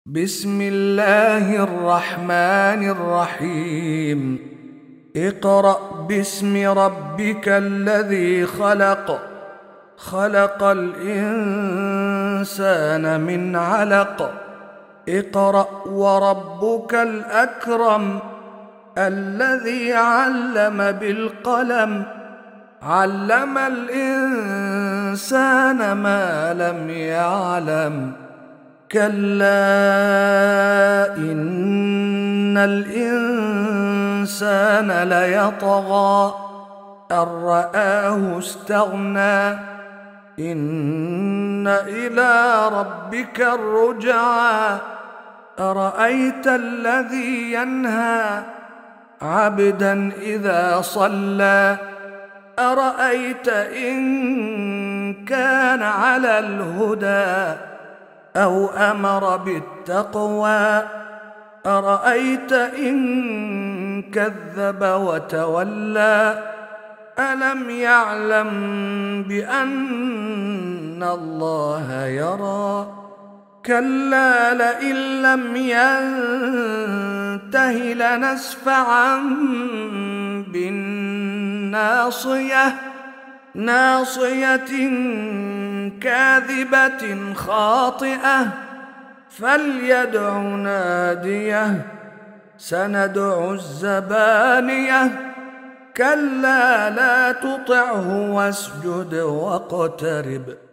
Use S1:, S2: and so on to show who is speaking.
S1: بسم الله الرحمن الرحيم. اقرأ باسم ربك الذي خلق. خلق الإنسان من علق. اقرأ وربك الأكرم الذي علم بالقلم. علم الإنسان ما لم يعلم. كلا إن الإنسان ليطغى أن رآه استغنى. إن إلى ربك الرجعى. أرأيت الذي ينهى عبدا إذا صلى. أرأيت إن كان على الهدى أو أمر بالتقوى. أرأيت إن كذب وتولى. ألم يعلم بأن الله يرى. كلا لئن لم ينته لنسفعا بالناصية. ناصية كاذبة خاطئة. فليدع ناديه. سندع الزبانية. كلا لا تطعه واسجد واقترب.